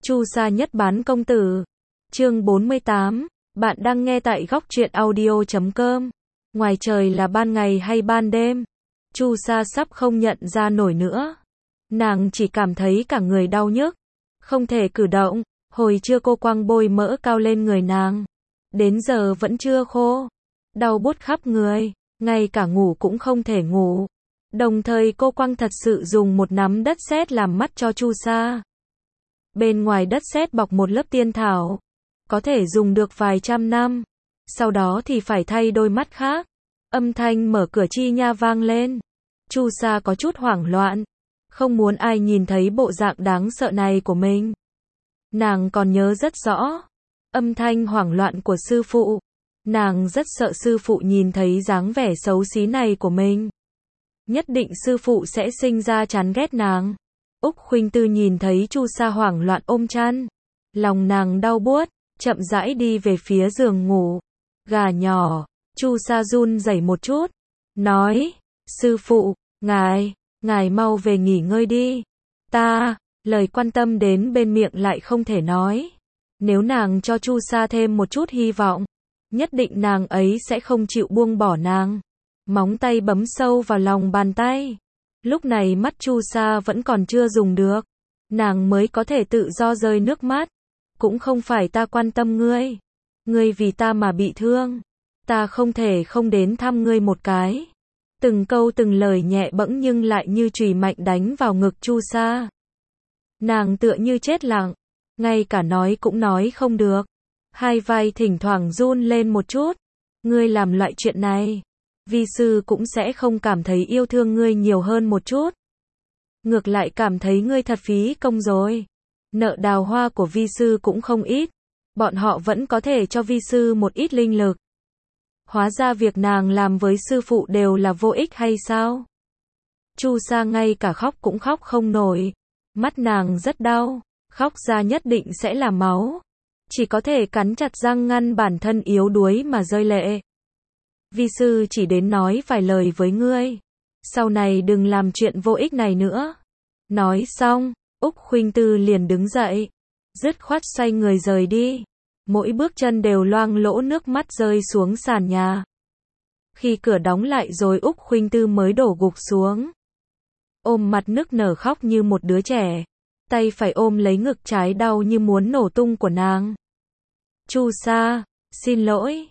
Chu Sa nhất bán công tử. Chương 48. Bạn đang nghe tại góc truyện audio.com. Ngoài trời là ban ngày hay ban đêm? Chu Sa sắp không nhận ra nổi nữa. Nàng chỉ cảm thấy cả người đau nhức, không thể cử động. Hồi trưa cô quăng bôi mỡ cao lên người nàng, đến giờ vẫn chưa khô, đau buốt khắp người, ngay cả ngủ cũng không thể ngủ. Đồng thời cô quăng thật sự dùng một nắm đất sét làm mắt cho Chu Sa. Bên ngoài đất sét bọc một lớp tiên thảo, có thể dùng được vài trăm năm, sau đó thì phải thay đôi mắt khác. Âm thanh mở cửa chi nha vang lên. Chu Sa có chút hoảng loạn, không muốn ai nhìn thấy bộ dạng đáng sợ này của mình. Nàng còn nhớ rất rõ âm thanh hoảng loạn của sư phụ. Nàng rất sợ sư phụ nhìn thấy dáng vẻ xấu xí này của mình. Nhất định sư phụ sẽ sinh ra chán ghét nàng. Úc Khuynh Tư nhìn thấy Chu Sa hoảng loạn ôm chăn, lòng nàng đau buốt, chậm rãi đi về phía giường ngủ. Gà nhỏ. Chu Sa run rẩy một chút, nói, sư phụ, ngài mau về nghỉ ngơi đi. Lời quan tâm đến bên miệng lại không thể nói. Nếu nàng cho Chu Sa thêm một chút hy vọng, nhất định nàng ấy sẽ không chịu buông bỏ nàng. Móng tay bấm sâu vào lòng bàn tay. Lúc này mắt Chu Sa vẫn còn chưa dùng được, nàng mới có thể tự do rơi nước mắt. Cũng không phải ta quan tâm ngươi, ngươi vì ta mà bị thương, ta không thể không đến thăm ngươi một cái. Từng câu từng lời nhẹ bẫng nhưng lại như chùy mạnh đánh vào ngực Chu Sa. Nàng tựa như chết lặng, ngay cả nói cũng nói không được. Hai vai thỉnh thoảng run lên một chút. Ngươi làm loại chuyện này, vi sư cũng sẽ không cảm thấy yêu thương ngươi nhiều hơn một chút. Ngược lại cảm thấy ngươi thật phí công rồi. Nợ đào hoa của vi sư cũng không ít, bọn họ vẫn có thể cho vi sư một ít linh lực. Hóa ra việc nàng làm với sư phụ đều là vô ích hay sao? Chu Sa ngay cả khóc cũng khóc không nổi. Mắt nàng rất đau, khóc ra nhất định sẽ là máu. Chỉ có thể cắn chặt răng ngăn bản thân yếu đuối mà rơi lệ. Vi sư chỉ đến nói vài lời với ngươi, sau này đừng làm chuyện vô ích này nữa. Nói xong, Úc Khuynh Tư liền đứng dậy, dứt khoát xoay người rời đi. Mỗi bước chân đều loang lỗ nước mắt rơi xuống sàn nhà. Khi cửa đóng lại rồi Úc Khuynh Tư mới đổ gục xuống, ôm mặt nức nở khóc như một đứa trẻ. Tay phải ôm lấy ngực trái đau như muốn nổ tung của nàng. Chu Sa, xin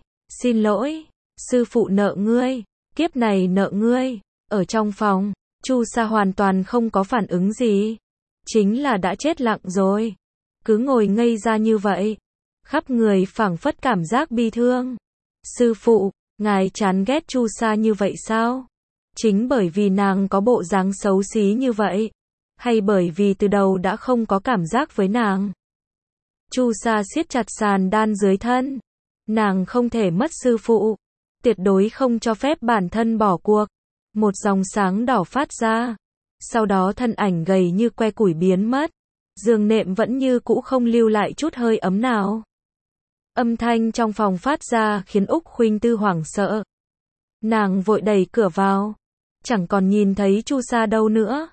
lỗi, sư phụ nợ ngươi, kiếp này nợ ngươi. Ở trong phòng, Chu Sa hoàn toàn không có phản ứng gì, chính là đã chết lặng rồi, cứ ngồi ngây ra như vậy, khắp người phảng phất cảm giác bi thương. Sư phụ, ngài chán ghét Chu Sa như vậy sao? Chính bởi vì nàng có bộ dáng xấu xí như vậy, hay bởi vì từ đầu đã không có cảm giác với nàng? Chu Sa siết chặt sàn đan dưới thân. Nàng không thể mất sư phụ, tuyệt đối không cho phép bản thân bỏ cuộc. Một dòng sáng đỏ phát ra, sau đó thân ảnh gầy như que củi biến mất. Giường nệm vẫn như cũ không lưu lại chút hơi ấm nào. Âm thanh trong phòng phát ra khiến Úc Khuynh Tư hoảng sợ. Nàng vội đẩy cửa vào, chẳng còn nhìn thấy Chu Sa đâu nữa.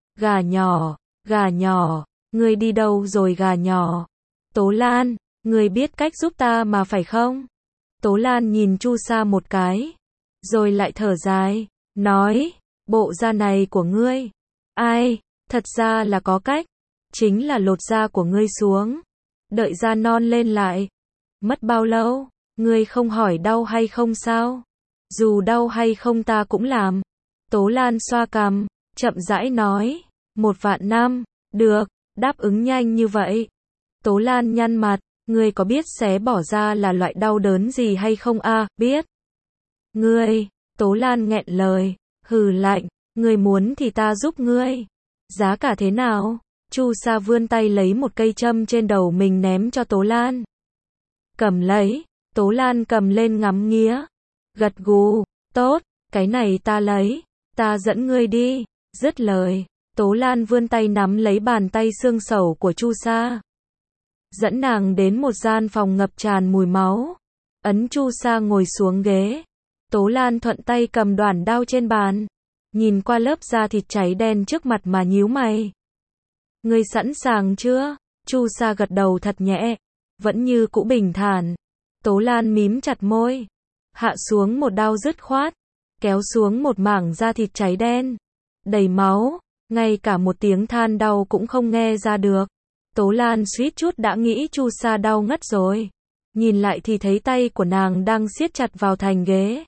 Gà nhỏ, ngươi đi đâu rồi gà nhỏ? Tố Lan, ngươi biết cách giúp ta mà phải không? Tố Lan nhìn Chu Sa một cái, rồi lại thở dài, nói, bộ da này của ngươi, thật ra là có cách, chính là lột da của ngươi xuống, đợi da non lên lại. Mất bao lâu? Ngươi không hỏi đau hay không sao? Dù đau hay không ta cũng làm. Tố Lan xoa cằm, chậm rãi nói, 1.000.000 năm, được, đáp ứng nhanh như vậy. Tố Lan nhăn mặt, ngươi có biết xé bỏ da là loại đau đớn gì hay không à? Biết. Ngươi, Tố Lan nghẹn lời, hừ lạnh, ngươi muốn thì ta giúp ngươi. Giá cả thế nào? Chu Sa vươn tay lấy một cây châm trên đầu mình ném cho Tố Lan. Cầm lấy. Tố Lan cầm lên ngắm nghía, gật gù, tốt, cái này ta lấy, ta dẫn ngươi đi. Dứt lời, Tố Lan vươn tay nắm lấy bàn tay xương sẩu của Chu Sa, dẫn nàng đến một gian phòng ngập tràn mùi máu. Ấn Chu Sa ngồi xuống ghế. Tố Lan thuận tay cầm đoản đao trên bàn, nhìn qua lớp da thịt cháy đen trước mặt mà nhíu mày. Ngươi sẵn sàng chưa? Chu Sa gật đầu thật nhẹ, vẫn như cũ bình thản. Tố Lan mím chặt môi, hạ xuống một đao dứt khoát, kéo xuống một mảng da thịt cháy đen, đầy máu, ngay cả một tiếng than đau cũng không nghe ra được. Tố Lan suýt chút đã nghĩ Chu Sa đau ngất rồi. Nhìn lại thì thấy tay của nàng đang siết chặt vào thành ghế.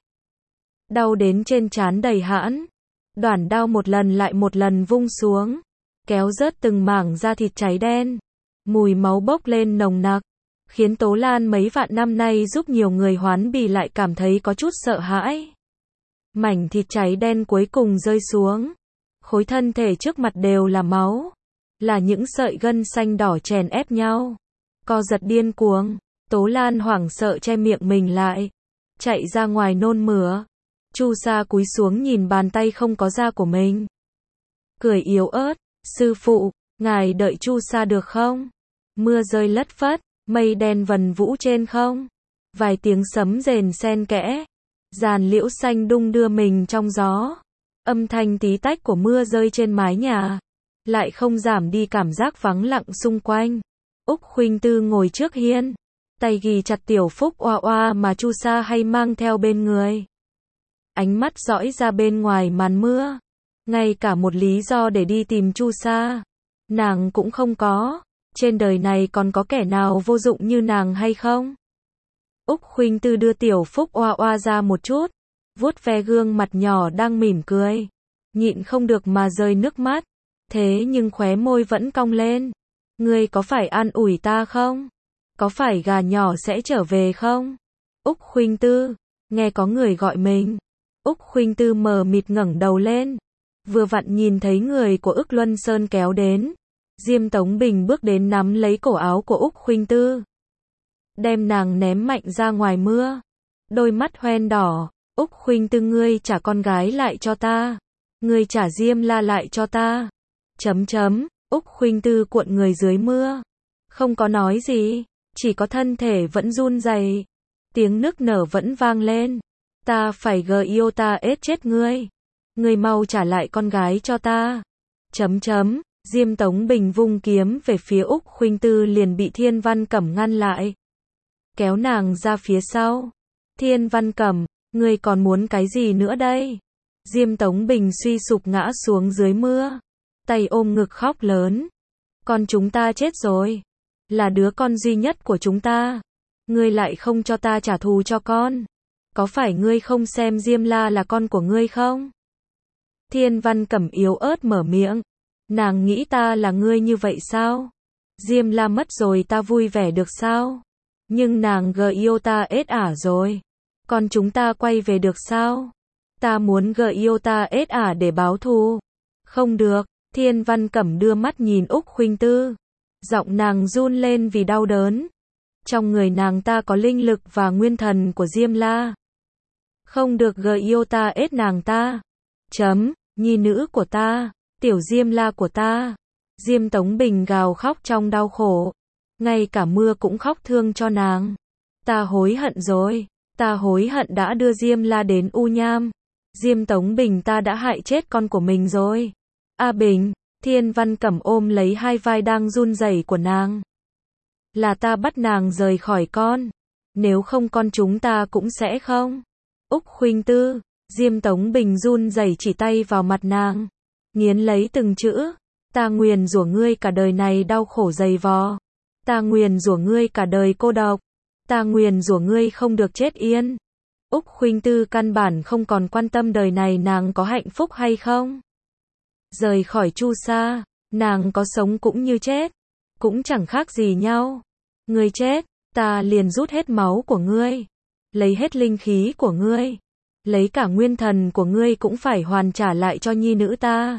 Đau đến trên trán đầy hãn. Đoản đao một lần lại một lần vung xuống, kéo rớt từng mảng da thịt cháy đen. Mùi máu bốc lên nồng nặc, khiến Tố Lan mấy vạn năm nay giúp nhiều người hoán bì lại cảm thấy có chút sợ hãi. Mảnh thịt cháy đen cuối cùng rơi xuống. Khối thân thể trước mặt đều là máu. Là những sợi gân xanh đỏ chèn ép nhau. Co giật điên cuồng. Tố Lan hoảng sợ che miệng mình lại. Chạy ra ngoài nôn mửa. Chu Sa cúi xuống nhìn bàn tay không có da của mình. Cười yếu ớt. Sư phụ, ngài đợi Chu Sa được không? Mưa rơi lất phất, mây đen vần vũ trên không. Vài tiếng sấm rền xen kẽ. Giàn liễu xanh đung đưa mình trong gió. Âm thanh tí tách của mưa rơi trên mái nhà. Lại không giảm đi cảm giác vắng lặng xung quanh. Úc Khuynh Tư ngồi trước hiên. Tay ghì chặt tiểu phúc oa oa mà Chu Sa hay mang theo bên người. Ánh mắt dõi ra bên ngoài màn mưa. Ngay cả một lý do để đi tìm Chu Sa nàng cũng không có. Trên đời này còn có kẻ nào vô dụng như nàng hay không? Úc Khuynh Tư đưa tiểu phúc oa oa ra một chút, vuốt ve gương mặt nhỏ đang mỉm cười. Nhịn không được mà rơi nước mắt. Thế nhưng khóe môi vẫn cong lên. Ngươi có phải an ủi ta không? Có phải gà nhỏ sẽ trở về không? Úc Khuynh Tư, nghe có người gọi mình. Úc Khuynh Tư mờ mịt ngẩng đầu lên. Vừa vặn nhìn thấy người của Ức Luân Sơn kéo đến. Diêm Tống Bình bước đến nắm lấy cổ áo của Úc Khuynh Tư. Đem nàng ném mạnh ra ngoài mưa. Đôi mắt hoen đỏ. Úc Khuynh Tư, ngươi trả con gái lại cho ta. Ngươi trả Diêm La lại cho ta. Úc Khuynh Tư cuộn người dưới mưa. Không có nói gì. Chỉ có thân thể vẫn run rẩy. Tiếng nức nở vẫn vang lên. Ta phải Giota ết chết ngươi. Ngươi mau trả lại con gái cho ta. Diêm Tống Bình vung kiếm về phía Úc Khuynh Tư liền bị Thiên Văn Cẩm ngăn lại. Kéo nàng ra phía sau. Thiên Văn Cẩm, ngươi còn muốn cái gì nữa đây? Diêm Tống Bình suy sụp ngã xuống dưới mưa. Tay ôm ngực khóc lớn. Con chúng ta chết rồi. Là đứa con duy nhất của chúng ta. Ngươi lại không cho ta trả thù cho con. Có phải ngươi không xem Diêm La là con của ngươi không? Thiên Văn Cẩm yếu ớt mở miệng. Nàng nghĩ ta là ngươi như vậy sao? Diêm La mất rồi ta vui vẻ được sao? Nhưng nàng Giota ết ả rồi. Con chúng ta quay về được sao? Ta muốn Giota ết ả để báo thù. Không được. Thiên Văn Cẩm đưa mắt nhìn Úc Khuynh Tư. Giọng nàng run lên vì đau đớn. Trong người nàng ta có linh lực và nguyên thần của Diêm La. Không được Giota ết nàng ta. Nhi nữ của ta. Tiểu Diêm La của ta. Diêm Tống Bình gào khóc trong đau khổ. Ngay cả mưa cũng khóc thương cho nàng. Ta hối hận rồi. Ta hối hận đã đưa Diêm La đến U Nham. Diêm Tống Bình, ta đã hại chết con của mình rồi. A Bình. Thiên Văn Cẩm ôm lấy hai vai đang run rẩy của nàng. Là ta bắt nàng rời khỏi con. Nếu không con chúng ta cũng sẽ không. Úc Khuynh Tư. Diêm Tống Bình run rẩy chỉ tay vào mặt nàng. Nghiến lấy từng chữ. Ta nguyền rủa ngươi cả đời này đau khổ dày vò. Ta nguyền rủa ngươi cả đời cô độc. Ta nguyền rủa ngươi không được chết yên. Úc Khuynh Tư căn bản không còn quan tâm đời này nàng có hạnh phúc hay không. Rời khỏi Chu Sa, nàng có sống cũng như chết. Cũng chẳng khác gì nhau. Ngươi chết, ta liền rút hết máu của ngươi. Lấy hết linh khí của ngươi. Lấy cả nguyên thần của ngươi cũng phải hoàn trả lại cho nhi nữ ta.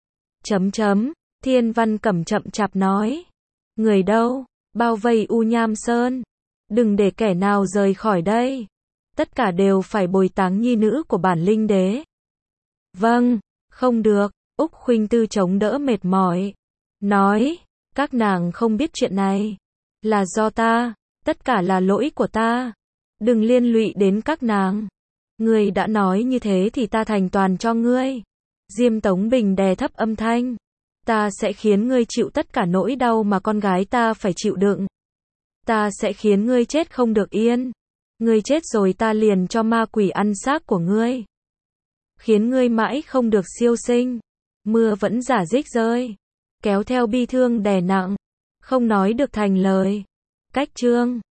Thiên Văn Cẩm chậm chạp nói. Người đâu? Bao vây U Nham Sơn. Đừng để kẻ nào rời khỏi đây. Tất cả đều phải bồi táng nhi nữ của bản linh đế. Vâng, không được. Úc Khuynh Tư chống đỡ mệt mỏi. Nói, các nàng không biết chuyện này. Là do ta. Tất cả là lỗi của ta. Đừng liên lụy đến các nàng. Ngươi đã nói như thế thì ta thành toàn cho ngươi. Diêm Tống Bình đè thấp âm thanh. Ta sẽ khiến ngươi chịu tất cả nỗi đau mà con gái ta phải chịu đựng. Ta sẽ khiến ngươi chết không được yên. Ngươi chết rồi ta liền cho ma quỷ ăn xác của ngươi. Khiến ngươi mãi không được siêu sinh. Mưa vẫn rả rích rơi. Kéo theo bi thương đè nặng. Không nói được thành lời. Cách chương